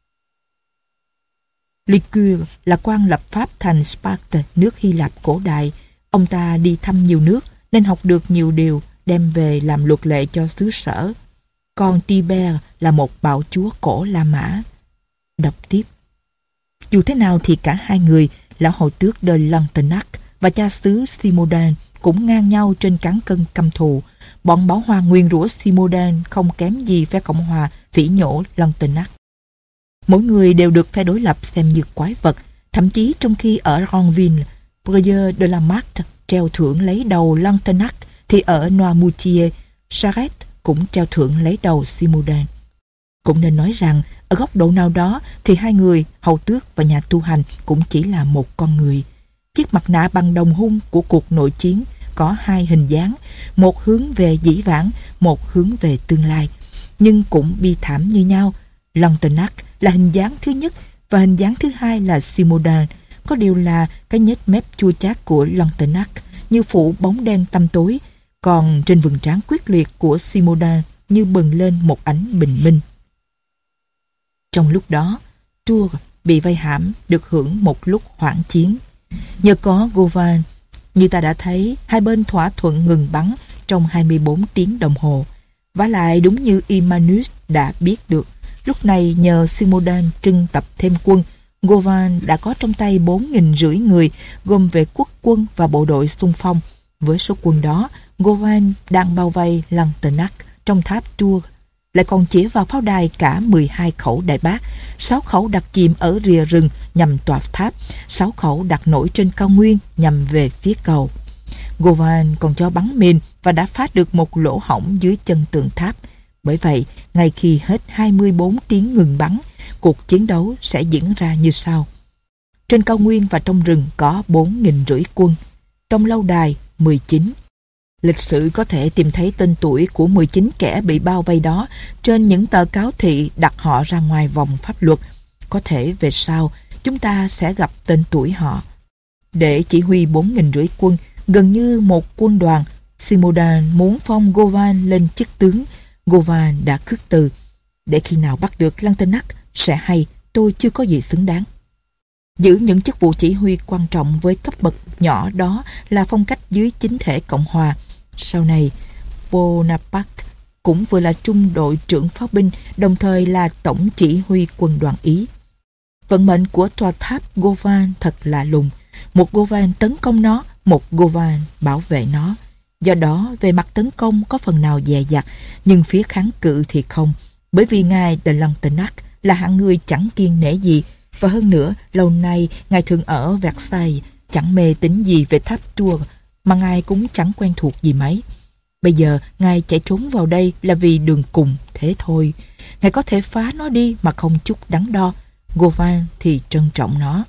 Liqueur là quan lập pháp thành Sparta, nước Hy Lạp cổ đại. Ông ta đi thăm nhiều nước nên học được nhiều điều đem về làm luật lệ cho xứ sở. Còn Tiber là một bạo chúa cổ La Mã. Đọc tiếp: Dù thế nào thì cả hai người, lão hầu tước de Lantenac và cha xứ Simodan, cũng ngang nhau trên cán cân căm thù. Bọn bảo hòa nguyền rủa Simodan không kém gì phe Cộng hòa phỉ nhổ Lantenac. Mỗi người đều được phe đối lập xem như quái vật. Thậm chí trong khi ở Ranville, Breuer de la Marthe treo thưởng lấy đầu Lantenac, thì ở Noirmoutier, Charette cũng treo thưởng lấy đầu Simodan. Cũng nên nói rằng, ở góc độ nào đó thì hai người, hầu tước và nhà tu hành, cũng chỉ là một con người. Chiếc mặt nạ bằng đồng hung của cuộc nội chiến có hai hình dáng, một hướng về dĩ vãng, một hướng về tương lai, nhưng cũng bi thảm như nhau. Lantenac là hình dáng thứ nhất và hình dáng thứ hai là Simodan. Có điều là cái nhếch mép chua chát của Lantenac như phủ bóng đen tăm tối, còn trên vầng trán quyết liệt của Simodan như bừng lên một ánh bình minh. Trong lúc đó, Tours bị vây hãm được hưởng một lúc hoãn chiến. Nhờ có Govan, như ta đã thấy, hai bên thỏa thuận ngừng bắn trong hai mươi bốn tiếng đồng hồ. Vả lại đúng như Immanus đã biết được, lúc này nhờ Simodan trưng tập thêm quân, Govan đã có trong tay bốn nghìn rưỡi người, gồm vệ quốc quân và bộ đội xung phong. Với số quân đó, Govan đang bao vây Lantenac trong tháp Tours, lại còn chĩa vào pháo đài cả mười hai khẩu đại bác, sáu khẩu đặt chìm ở rìa rừng nhằm tòa tháp, sáu khẩu đặt nổi trên cao nguyên nhằm về phía cầu. Govan còn cho bắn mìn và đã phát được một lỗ hổng dưới chân tường tháp. Bởi vậy, ngay khi hết hai mươi bốn tiếng ngừng bắn, cuộc chiến đấu sẽ diễn ra như sau. Trên cao nguyên và trong rừng có bốn nghìn rưỡi quân, trong lâu đài mười chín. Lịch sử có thể tìm thấy tên tuổi của mười chín kẻ bị bao vây đó trên những tờ cáo thị đặt họ ra ngoài vòng pháp luật. Có thể về sau chúng ta sẽ gặp tên tuổi họ. Để chỉ huy bốn nghìn rưỡi quân, gần như một quân đoàn, Simodan muốn phong Govan lên chức tướng. Govan đã khước từ. Để khi nào bắt được Lantenac sẽ hay, tôi chưa có gì xứng đáng. Giữ những chức vụ chỉ huy quan trọng với cấp bậc nhỏ đó là phong cách dưới chính thể Cộng hòa. Sau này, Bonaparte cũng vừa là trung đội trưởng pháo binh, đồng thời là tổng chỉ huy quân đoàn Ý. Vận mệnh của tòa tháp Govan thật lạ lùng. Một Govan tấn công nó, một Govan bảo vệ nó. Do đó, về mặt tấn công có phần nào dè dặt, nhưng phía kháng cự thì không. Bởi vì ngài de Lantenac là hạng người chẳng kiêng nể gì, và hơn nữa, lâu nay ngài thường ở Versailles, chẳng mê tín gì về tháp Tours, mà ngài cũng chẳng quen thuộc gì mấy. Bây giờ ngài chạy trốn vào đây là vì đường cùng, thế thôi. Ngài có thể phá nó đi mà không chút đắn đo. Govan thì trân trọng nó.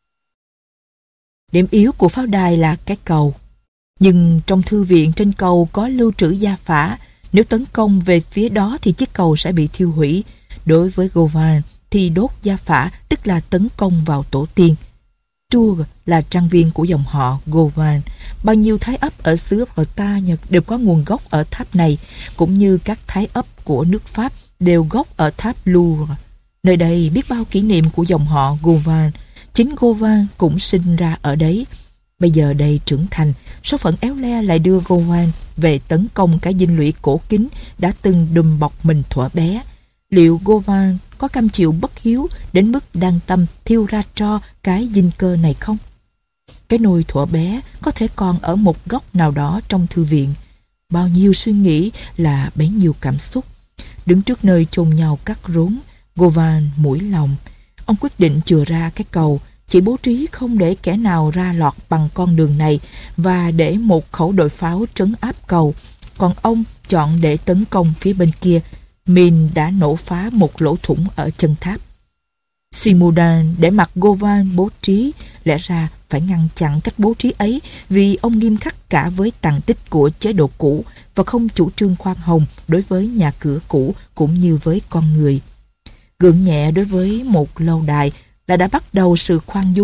Điểm yếu của pháo đài là cái cầu. Nhưng trong thư viện trên cầu có lưu trữ gia phả. Nếu tấn công về phía đó thì chiếc cầu sẽ bị thiêu hủy. Đối với Govan thì đốt gia phả tức là tấn công vào tổ tiên. Tours là trang viên của dòng họ Govan. Bao nhiêu thái ấp ở xứ Bretagne đều có nguồn gốc ở tháp này, cũng như các thái ấp của nước Pháp đều gốc ở tháp Louvre. Nơi đây biết bao kỷ niệm của dòng họ Govan. Chính Govan cũng sinh ra ở đấy. Bây giờ đây trưởng thành, số phận éo le lại đưa Govan về tấn công cái dinh lũy cổ kính đã từng đùm bọc mình thuở bé. Liệu Govan có cam chịu bất hiếu đến mức đang tâm thiêu ra tro cái dinh cơ này không? Cái nôi thuở bé có thể còn ở một góc nào đó trong thư viện. Bao nhiêu suy nghĩ là bấy nhiêu cảm xúc. Đứng trước nơi chôn nhau cắt rốn, Govan mũi lòng. Ông quyết định chừa ra cái cầu, chỉ bố trí không để kẻ nào ra lọt bằng con đường này và để một khẩu đội pháo trấn áp cầu. Còn ông chọn để tấn công phía bên kia. Mìn đã nổ phá một lỗ thủng ở chân tháp. Simodan để mặc Govan bố trí, lẽ ra phải ngăn chặn cách bố trí ấy vì ông nghiêm khắc cả với tàn tích của chế độ cũ và không chủ trương khoan hồng đối với nhà cửa cũ cũng như với con người. Gượng nhẹ đối với một lâu đài là đã bắt đầu sự khoan dung.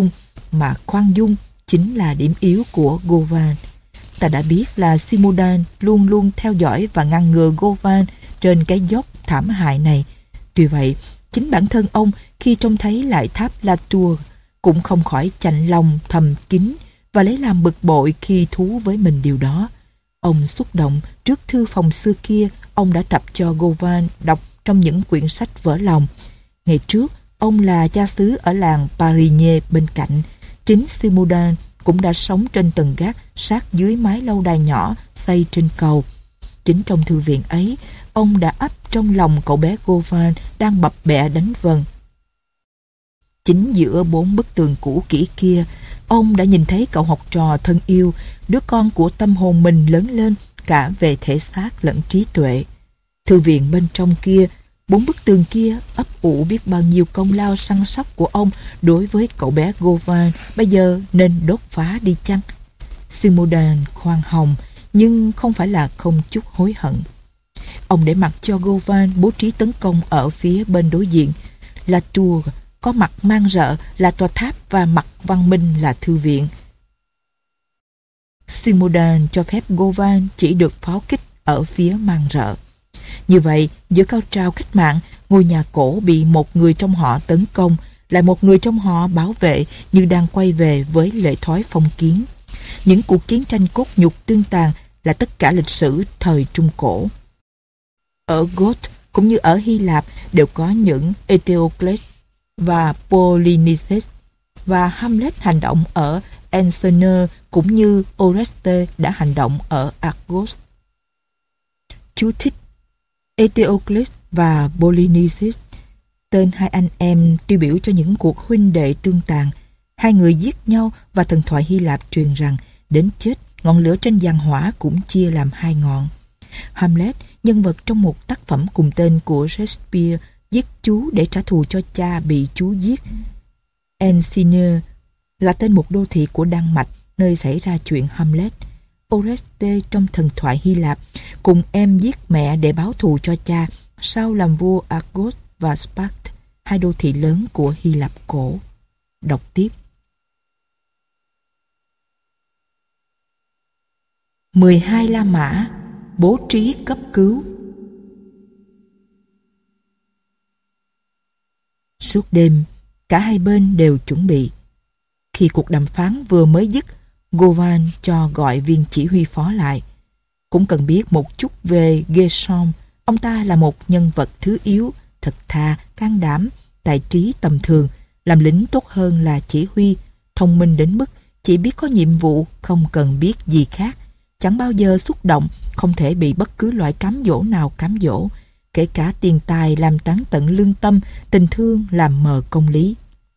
mà khoan dung chính là điểm yếu của Govan. Ta đã biết là Simodan luôn luôn theo dõi và ngăn ngừa Govan trên cái dốc thảm hại này. Tuy vậy, chính bản thân ông khi trông thấy lại tháp La Tour cũng không khỏi chạnh lòng thầm kín và lấy làm bực bội khi thú với mình điều đó. Ông xúc động trước thư phòng xưa kia ông đã tập cho Govan đọc trong những quyển sách vỡ lòng. Ngày trước, ông là cha xứ ở làng Parigny bên cạnh. Chính Simodan cũng đã sống trên tầng gác sát dưới mái lâu đài nhỏ xây trên cầu. Chính trong thư viện ấy, ông đã ấp trong lòng cậu bé Govan đang bập bẹ đánh vần. Chính giữa bốn bức tường cũ kỹ kia, ông đã nhìn thấy cậu học trò thân yêu, đứa con của tâm hồn mình lớn lên cả về thể xác lẫn trí tuệ. Thư viện bên trong kia, bốn bức tường kia ấp ủ biết bao nhiêu công lao săn sóc của ông đối với cậu bé Govan bây giờ nên đốt phá đi chăng? Simodan khoan hồng nhưng không phải là không chút hối hận. Ông để mặc cho Govan bố trí tấn công ở phía bên đối diện. La Tour có mặt mang rợ là tòa tháp và mặt văn minh là thư viện. Simodan cho phép Govan chỉ được pháo kích ở phía mang rợ. Như vậy, giữa cao trào cách mạng, ngôi nhà cổ bị một người trong họ tấn công, lại một người trong họ bảo vệ như đang quay về với lệ thói phong kiến. Những cuộc chiến tranh cốt nhục tương tàn là tất cả lịch sử thời Trung Cổ. Ở Goth cũng như ở Hy Lạp đều có những Eteocles và Polynices, và Hamlet hành động ở Enseneur cũng như Oreste đã hành động ở Argos. Chú thích: Eteocles và Polynices, tên hai anh em tiêu biểu cho những cuộc huynh đệ tương tàn. Hai người giết nhau và thần thoại Hy Lạp truyền rằng đến chết ngọn lửa trên giàn hỏa cũng chia làm hai ngọn. Hamlet, nhân vật trong một tác phẩm cùng tên của Shakespeare, giết chú để trả thù cho cha bị chú giết. Enseneur là tên một đô thị của Đan Mạch nơi xảy ra chuyện Hamlet. Oreste trong thần thoại Hy Lạp cùng em giết mẹ để báo thù cho cha sau làm vua Argos và Sparta, hai đô thị lớn của Hy Lạp cổ. Đọc tiếp. mười hai La Mã bố trí cấp cứu. Suốt đêm, cả hai bên đều chuẩn bị. Khi cuộc đàm phán vừa mới dứt, Govan cho gọi viên chỉ huy phó lại. Cũng cần biết một chút về Gershom. Ông ta là một nhân vật thứ yếu, thật thà, can đảm, tài trí tầm thường, làm lính tốt hơn là chỉ huy, thông minh đến mức chỉ biết có nhiệm vụ, không cần biết gì khác, chẳng bao giờ xúc động, không thể bị bất cứ loại cám dỗ nào cám dỗ, kể cả tiền tài làm tán tận lương tâm, tình thương làm mờ công lý.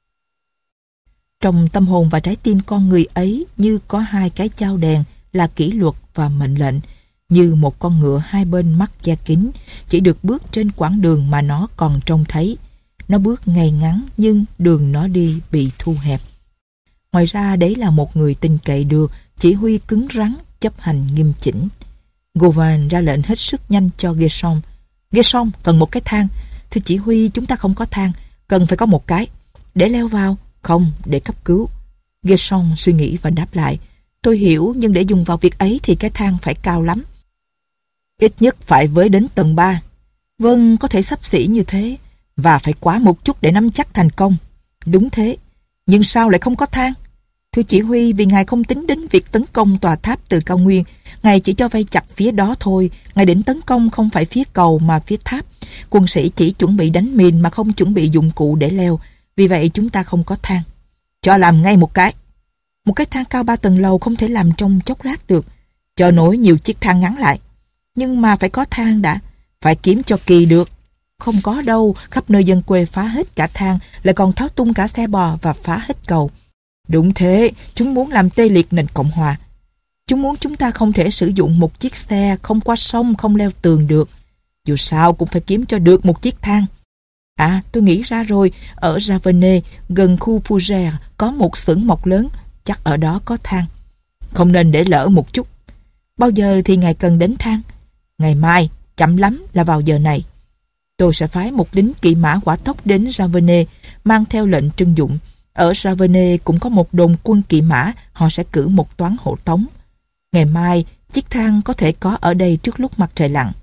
Trong tâm hồn và trái tim con người ấy như có hai cái chao đèn là kỷ luật và mệnh lệnh, như một con ngựa hai bên mắt che kín, chỉ được bước trên quãng đường mà nó còn trông thấy. Nó bước ngay ngắn nhưng đường nó đi bị thu hẹp. Ngoài ra đấy là một người tin cậy được, chỉ huy cứng rắn, chấp hành nghiêm chỉnh. Govan ra lệnh hết sức nhanh cho Gershom. Gershom cần một cái thang. Thưa chỉ huy, chúng ta không có thang, cần phải có một cái. Để leo vào? Không, để cấp cứu. Gershom suy nghĩ và đáp lại. Tôi hiểu, nhưng để dùng vào việc ấy thì cái thang phải cao lắm. Ít nhất phải với đến tầng ba. Vâng, có thể xấp xỉ như thế. Và phải quá một chút để nắm chắc thành công. Đúng thế. Nhưng sao lại không có thang? Thưa chỉ huy, vì ngài không tính đến việc tấn công tòa tháp từ cao nguyên. Ngài chỉ cho vây chặt phía đó thôi. Ngài định tấn công không phải phía cầu mà phía tháp. Quân sĩ chỉ chuẩn bị đánh mìn mà không chuẩn bị dụng cụ để leo. Vì vậy chúng ta không có thang. Cho làm ngay một cái. Một cái thang cao ba tầng lầu không thể làm trong chốc lát được. Cho nối nhiều chiếc thang ngắn lại. Nhưng mà phải có thang đã. Phải kiếm cho kỳ được. Không có đâu, khắp nơi dân quê phá hết cả thang, lại còn tháo tung cả xe bò và phá hết cầu. Đúng thế, chúng muốn làm tê liệt nền Cộng hòa. Chúng muốn chúng ta không thể sử dụng một chiếc xe không qua sông, không leo tường được. Dù sao cũng phải kiếm cho được một chiếc thang. À, tôi nghĩ ra rồi, ở Ravenne, gần khu Fougères, có một xưởng mộc lớn, chắc ở đó có thang. Không nên để lỡ một chút. Bao giờ thì ngài cần đến thang? Ngày mai, chậm lắm là vào giờ này. Tôi sẽ phái một lính kỵ mã hỏa tốc đến Ravenne, mang theo lệnh trưng dụng. Ở Ravenne cũng có một đồn quân kỵ mã, họ sẽ cử một toán hộ tống. Ngày mai, chiếc thang có thể có ở đây trước lúc mặt trời lặn.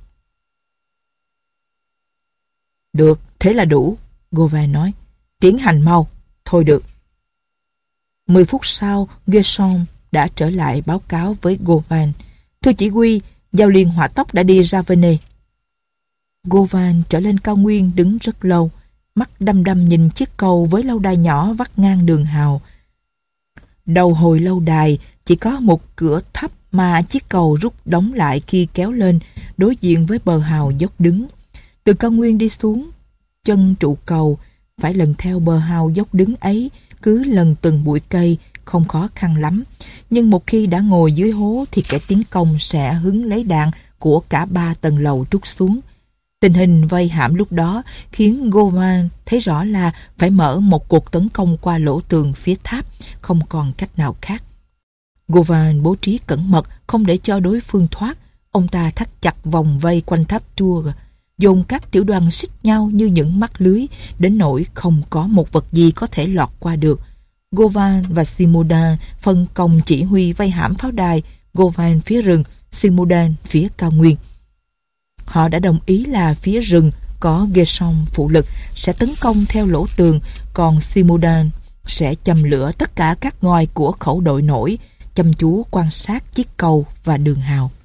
Được, thế là đủ, Gauvin nói. Tiến hành mau. Thôi được. Mười phút sau, Gerson đã trở lại báo cáo với Gauvin. Thưa chỉ huy, giao liên hỏa tốc đã đi Ravenne. Gauvin trở lên cao nguyên đứng rất lâu, mắt đăm đăm nhìn chiếc cầu với lâu đài nhỏ vắt ngang đường hào. Đầu hồi lâu đài chỉ có một cửa thấp mà chiếc cầu rút đóng lại khi kéo lên, đối diện với bờ hào dốc đứng. Từ cao nguyên đi xuống chân trụ cầu, phải lần theo bờ hào dốc đứng ấy, cứ lần từng bụi cây, không khó khăn lắm. Nhưng một khi đã ngồi dưới hố thì kẻ tiến công sẽ hứng lấy đạn của cả ba tầng lầu trút xuống. Tình hình vây hãm lúc đó khiến Gauvin thấy rõ là phải mở một cuộc tấn công qua lỗ tường phía tháp, không còn cách nào khác. Gauvin bố trí cẩn mật, không để cho đối phương thoát. Ông ta thắt chặt vòng vây quanh tháp Tours, dồn các tiểu đoàn xích nhau như những mắt lưới, đến nỗi không có một vật gì có thể lọt qua được. Gauvin và Simodain phân công chỉ huy vây hãm pháo đài, Gauvin phía rừng, Simodain phía cao nguyên. Họ đã đồng ý là phía rừng có Gerson phụ lực sẽ tấn công theo lỗ tường, còn Simodain sẽ châm lửa tất cả các ngòi của khẩu đội nổi, chăm chú quan sát chiếc cầu và đường hào.